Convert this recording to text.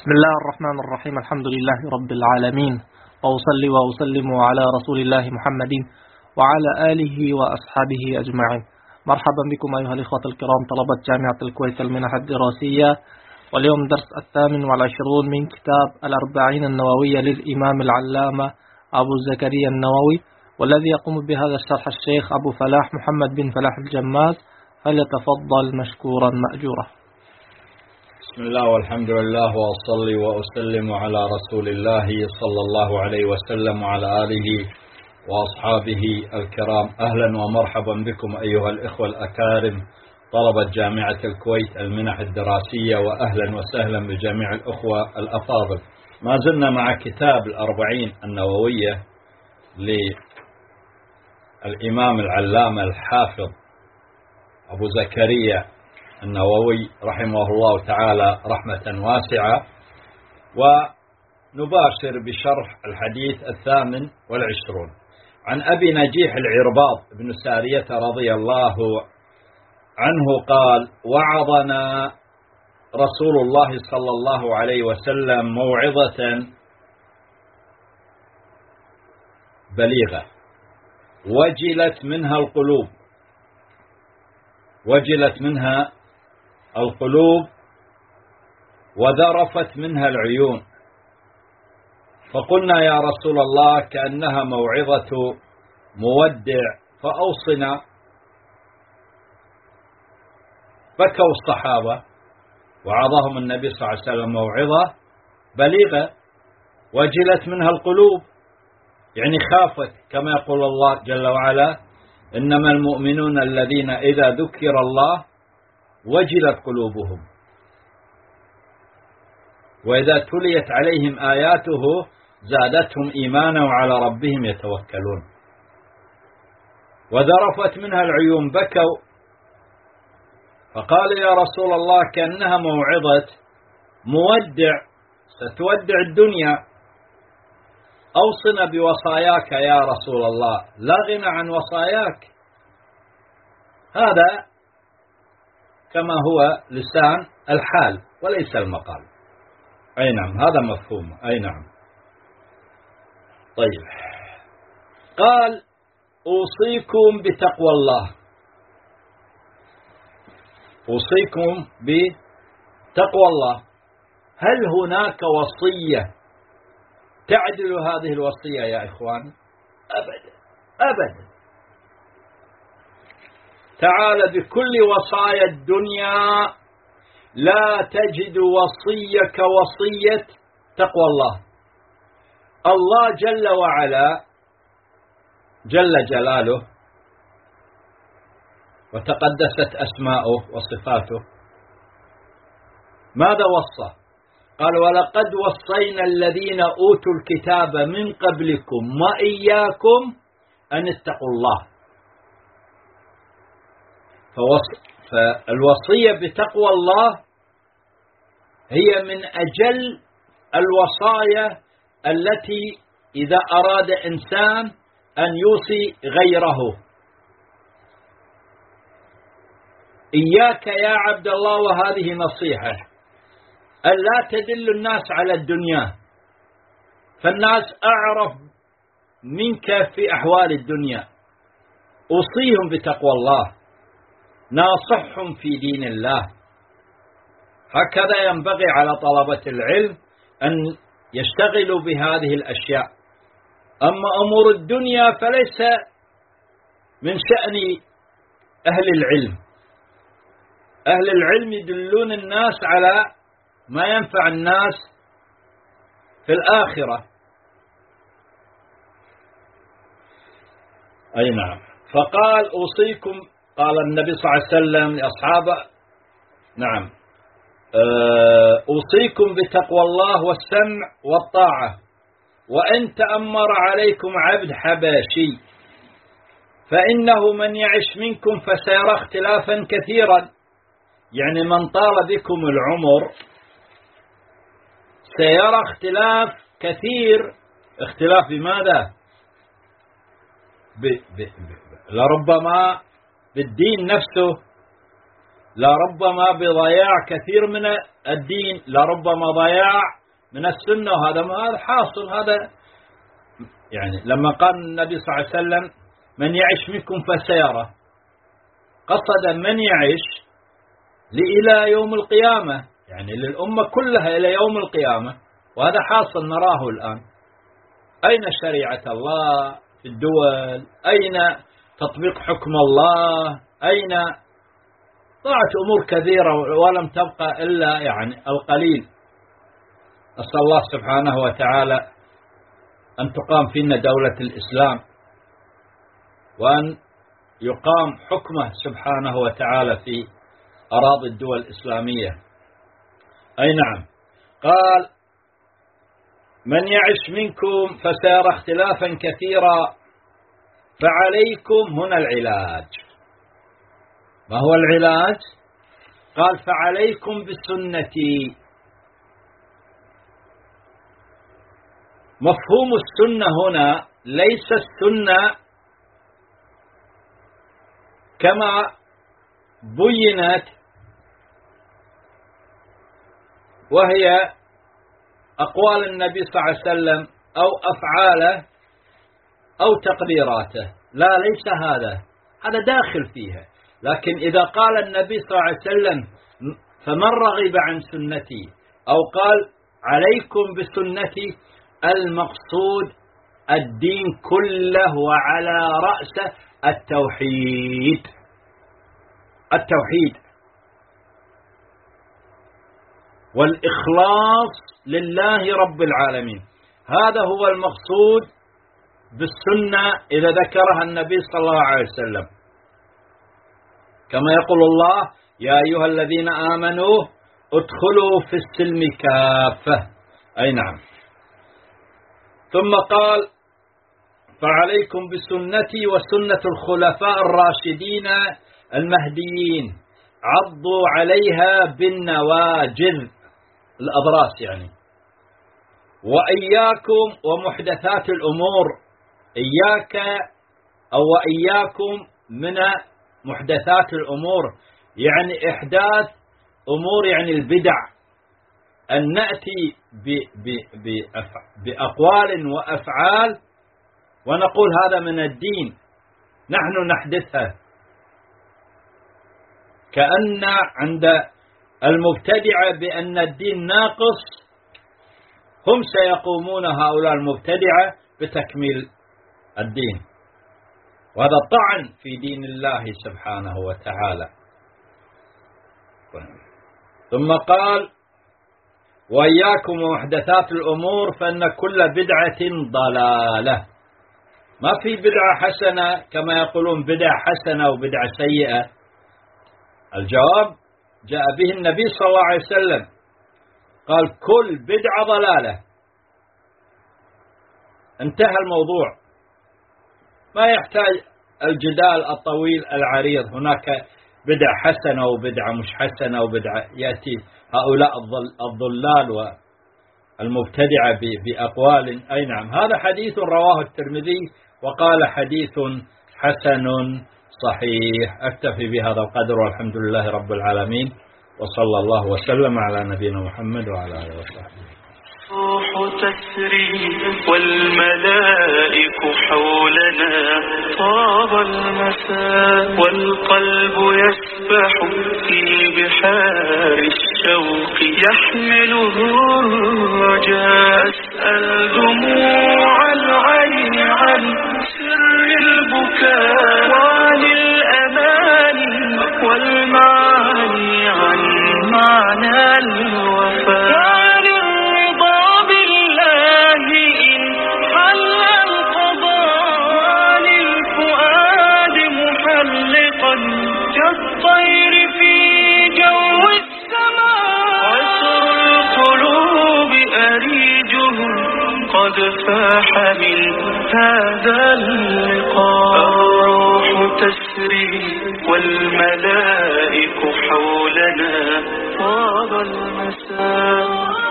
بسم الله الرحمن الرحيم. الحمد لله رب العالمين، وأصلي وأسلم على رسول الله محمد وعلى آله وأصحابه أجمعين. مرحبا بكم أيها الإخوة الكرام طلبة جامعة الكويت المنح الدراسية، واليوم درس 28 من كتاب الأربعين النووية للإمام العلامة أبو زكريا النووي، والذي يقوم بهذا الشرح الشيخ أبو فلاح محمد بن فلاح الجماز، فليتفضل مشكورا مأجورا. بسم الله والحمد لله، وأصلي وأسلم على رسول الله صلى الله عليه وسلم وعلى آله وأصحابه الكرام. أهلا ومرحبا بكم أيها الإخوة الأكارم طلبة جامعة الكويت المنح الدراسية، وأهلا وسهلا بجميع الأخوة الأفاضل. ما زلنا مع كتاب الأربعين النووية للإمام العلامة الحافظ أبو زكريا النووي رحمه الله تعالى رحمة واسعة، ونباشر بشرح الحديث 28 عن أبي نجيح العرباض بن سارية رضي الله عنه قال: وعظنا رسول الله صلى الله عليه وسلم موعظة بليغة وجلت منها القلوب وذرفت منها العيون، فقلنا يا رسول الله كأنها موعظة مودع فأوصنا. بكوا الصحابة وعظهم النبي صلى الله عليه وسلم موعظة بليغة وجلت منها القلوب، يعني خافت، كما يقول الله جل وعلا: إنما المؤمنون الذين إذا ذكر الله وجلت قلوبهم وإذا تليت عليهم آياته زادتهم إيمانا وعلى ربهم يتوكلون. وذرفت منها العيون، بكوا، فقال يا رسول الله كأنها موعظة مودع ستودع الدنيا، أوصنا بوصاياك يا رسول الله، لا غنى عن وصاياك. هذا كما هو لسان الحال وليس المقال. أي نعم، هذا مفهوم. أي نعم. طيب، قال: أوصيكم بتقوى الله. أوصيكم بتقوى الله. هل هناك وصية تعدل هذه الوصية يا إخوان؟ أبدا أبدا. تعال بكل وصايا الدنيا لا تجد وصية كوصية تقوى الله. الله جل وعلا جل جلاله وتقدست أسماؤه وصفاته، ماذا وصى؟ قال: ولقد وصينا الذين أوتوا الكتاب من قبلكم وإياكم أن اتقوا الله. فالوصية بتقوى الله هي من أجل الوصايا التي إذا أراد إنسان أن يوصي غيره. إياك يا عبد الله، وهذه نصيحة، أن لا تدل الناس على الدنيا، فالناس أعرف منك في أحوال الدنيا. أوصيهم بتقوى الله، ناصحهم في دين الله. هكذا ينبغي على طلبة العلم أن يشتغلوا بهذه الأشياء. أما أمور الدنيا فليس من شأن أهل العلم. أهل العلم يدلون الناس على ما ينفع الناس في الآخرة. أي نعم. فقال: أوصيكم، قال النبي صلى الله عليه وسلم لأصحابه: نعم، أوصيكم بتقوى الله والسمع والطاعة، وإن تأمر عليكم عبد حبشي فإنه من يعش منكم فسيرى اختلافا كثيرا. يعني من طال بكم العمر سيرى اختلاف كثير. اختلاف بماذا؟ لربما بالدين نفسه، لربما بضياع كثير من الدين، لربما ضياع من السنة، وهذا ما هذا حاصل. هذا يعني لما قال النبي صلى الله عليه وسلم من يعش منكم فسيرى، قصد من يعش إلى يوم القيامة، يعني للأمة كلها إلى يوم القيامة، وهذا حاصل نراه الآن. أين شريعة الله في الدول؟ أين تطبيق حكم الله؟ أين ضاعت أمور كثيرة ولم تبقى إلا يعني القليل. أسأل الله سبحانه وتعالى أن تقام فينا دولة الإسلام، وأن يقام حكمه سبحانه وتعالى في أراضي الدول الإسلامية. أي نعم. قال من يعش منكم فسيرى اختلافا كثيرا فعليكم، هنا العلاج. ما هو العلاج؟ قال فعليكم بسنتي. مفهوم السنة هنا ليس السنة كما بينت وهي أقوال النبي صلى الله عليه وسلم أو أفعاله أو تقريراته، لا ليس هذا داخل فيها. لكن إذا قال النبي صلى الله عليه وسلم فمن رغب عن سنتي، أو قال عليكم بسنتي، المقصود الدين كله وعلى رأسه التوحيد والإخلاص لله رب العالمين. هذا هو المقصود بالسنة إذا ذكرها النبي صلى الله عليه وسلم، كما يقول الله يا أيها الذين آمنوا ادخلوا في السلم كافة. أي نعم. ثم قال فعليكم بسنتي وسنة الخلفاء الراشدين المهديين، عضوا عليها بالنواجذ، الأضراس يعني، وإياكم ومحدثات الأمور، إياك أو وإياكم من محدثات الأمور، يعني إحداث أمور، يعني البدع، أن نأتي بأقوال وأفعال ونقول هذا من الدين، نحن نحدثها، كأن عند المبتدعة بأن الدين ناقص، هم سيقومون هؤلاء المبتدعة بتكميل الدين، وهذا طعن في دين الله سبحانه وتعالى. ثم قال وإياكم ومحدثات الأمور فإن كل بدعة ضلالة. ما في بدعة حسنة كما يقولون بدعة حسنة وبدعة سيئة. الجواب جاء به النبي صلى الله عليه وسلم، قال كل بدعة ضلالة، انتهى الموضوع، ما يحتاج الجدال الطويل العريض. هناك بدعة حسنة وبدعة مش حسنة وبدعة، يأتي هؤلاء الضلال والمبتدعة بأقوال. أي نعم. هذا حديث رواه الترمذي وقال حديث حسن صحيح. أكتفي بهذا القدر والحمد لله رب العالمين، وصلى الله وسلم على نبينا محمد وعلى آله وصحبه. الروح تسري والملائك حولنا، طاب المساء والقلب يسبح في بحار الشوق، يحمله الرجاء. أسأل دموع العين عن سر البكاء، وعن الأماني والمعاني عن معنى الوفاء، كالطير في جو السماء. عسر القلوب أريجه قد فاح من هذا اللقاء. الروح تسري والملائك حولنا، طاب المساء.